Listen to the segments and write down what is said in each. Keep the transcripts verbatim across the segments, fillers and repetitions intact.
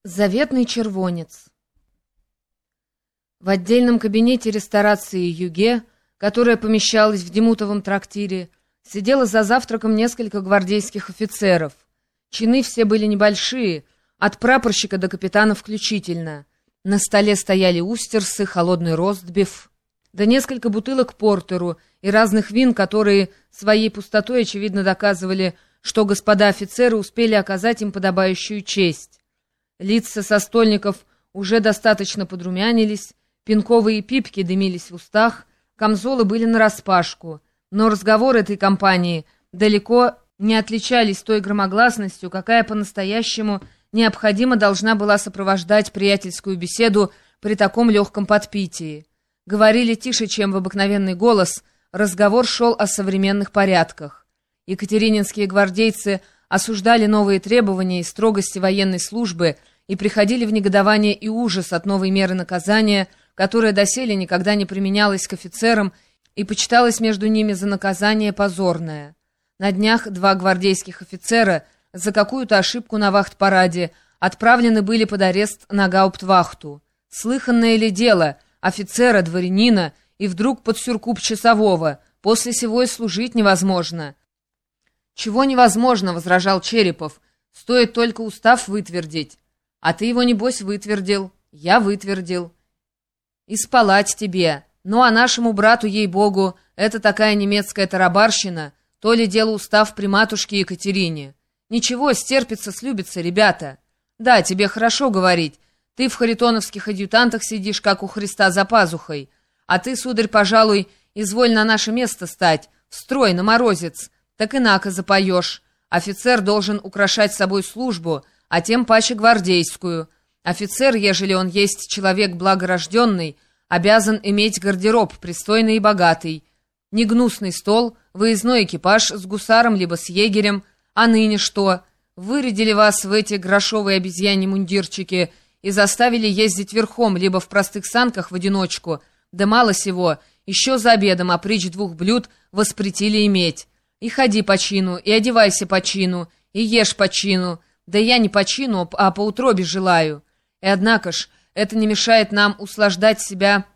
Заветный червонец. В отдельном кабинете ресторации «Юге», которая помещалась в Демутовом трактире, сидело за завтраком несколько гвардейских офицеров. Чины все были небольшие, от прапорщика до капитана включительно. На столе стояли устерсы, холодный ростбиф, да несколько бутылок портеру и разных вин, которые своей пустотой, очевидно, доказывали, что господа офицеры успели оказать им подобающую честь. Лица состольников уже достаточно подрумянились, пинковые пипки дымились в устах, камзолы были нараспашку, но разговоры этой компании далеко не отличались той громогласностью, какая по-настоящему необходимо должна была сопровождать приятельскую беседу при таком легком подпитии. Говорили тише, чем в обыкновенный голос, разговор шел о современных порядках. Екатерининские гвардейцы осуждали новые требования и строгости военной службы и приходили в негодование и ужас от новой меры наказания, которая доселе никогда не применялась к офицерам и почиталась между ними за наказание позорное. На днях два гвардейских офицера за какую-то ошибку на вахт-параде отправлены были под арест на гауптвахту. Слыханное ли дело офицера, дворянина и вдруг под сюркуп часового, после сего и служить невозможно. «Чего невозможно?» — возражал Черепов. «Стоит только устав вытвердить. А ты его, небось, вытвердил. Я вытвердил. И спалать тебе. Ну, а нашему брату, ей-богу, это такая немецкая тарабарщина, то ли дело устав при матушке Екатерине. Ничего, стерпится, слюбится, ребята. Да, тебе хорошо говорить. Ты в харитоновских адъютантах сидишь, как у Христа за пазухой. А ты, сударь, пожалуй, изволь на наше место стать, в строй, на морозец. Так инако запоешь. Офицер должен украшать собой службу, а тем паче гвардейскую. Офицер, ежели он есть человек благорожденный, обязан иметь гардероб пристойный и богатый, негнусный стол, выездной экипаж с гусаром либо с егерем. А ныне что? Вырядили вас в эти грошовые обезьяньи мундирчики и заставили ездить верхом либо в простых санках в одиночку, да мало сего, еще за обедом опричь двух блюд воспретили иметь. И ходи по чину, и одевайся по чину, и ешь по чину. Да я не по чину, а по утробе желаю. И однако ж, это не мешает нам услаждать себя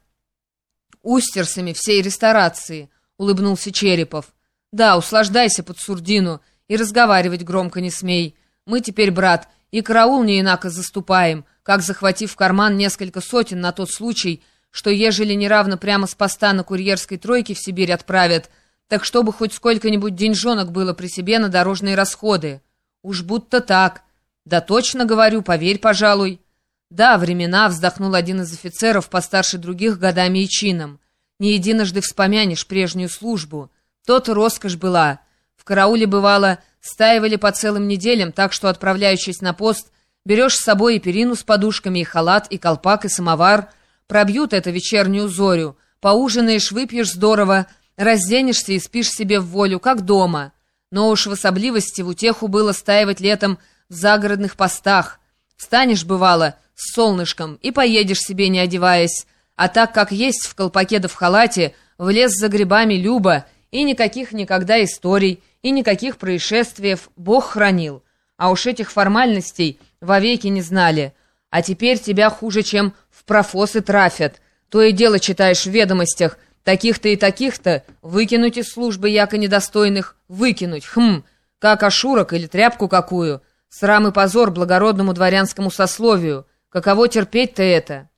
устерсами всей ресторации, улыбнулся Черепов. Да, услаждайся под сурдину, и разговаривать громко не смей. Мы теперь, брат, и караул не инако заступаем, как захватив в карман несколько сотен на тот случай, что ежели неравно прямо с поста на курьерской тройке в Сибирь отправят, так чтобы хоть сколько-нибудь деньжонок было при себе на дорожные расходы. Уж будто так. Да точно говорю, поверь, пожалуй. Да, времена, вздохнул один из офицеров, постарше других годами и чином. Не единожды вспомянешь прежнюю службу. То-то роскошь была. В карауле, бывало, стаивали по целым неделям, так что, отправляючись на пост, берешь с собой и перину с подушками, и халат, и колпак, и самовар. Пробьют это вечернюю зорю. Поужинаешь, выпьешь здорово, разденешься и спишь себе в волю, как дома. Но уж в особливости в утеху было стаивать летом в загородных постах. Встанешь, бывало, с солнышком и поедешь себе, не одеваясь. А так, как есть, в колпаке да в халате, в лес за грибами любо, и никаких никогда историй, и никаких происшествий Бог хранил. А уж этих формальностей вовеки не знали. А теперь тебя хуже, чем в профосы трафят. То и дело читаешь в ведомостях, таких-то и таких-то выкинуть из службы яко недостойных, выкинуть, хм, как ошурок или тряпку какую. Срам и позор благородному дворянскому сословию. Каково терпеть-то это?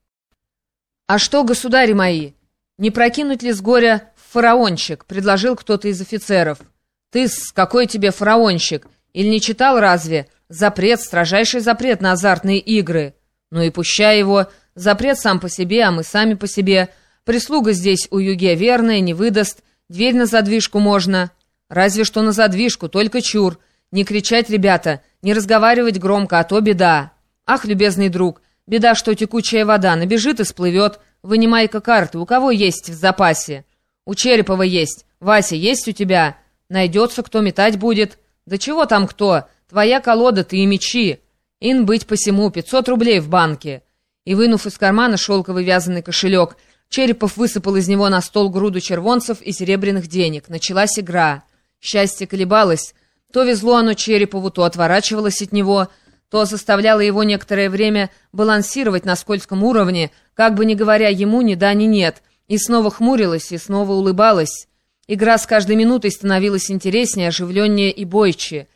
А что, государи мои, не прокинуть ли с горя в фараончик, предложил кто-то из офицеров. Ты-с, какой тебе фараончик? Или не читал разве? Запрет, строжайший запрет на азартные игры. Ну и пущай его, запрет сам по себе, а мы сами по себе. Прислуга здесь у Юге верная, не выдаст. Дверь на задвижку можно. Разве что на задвижку, только чур. Не кричать, ребята, не разговаривать громко, а то беда. Ах, любезный друг, беда, что текучая вода набежит и сплывет. Вынимай-ка карты, у кого есть в запасе? У Черепова есть. Вася, есть у тебя? Найдется, кто метать будет. Да чего там кто? Твоя колода, ты и мечи. Ин быть посему, пятьсот рублей в банке. И, вынув из кармана шелковый вязаный кошелек, Черепов высыпал из него на стол груду червонцев и серебряных денег. Началась игра. Счастье колебалось. То везло оно Черепову, то отворачивалось от него. то заставляло его некоторое время балансировать на скользком уровне, как бы не говоря ему ни да, ни нет, и снова хмурилась, и снова улыбалась. Игра с каждой минутой становилась интереснее, оживленнее и бойче.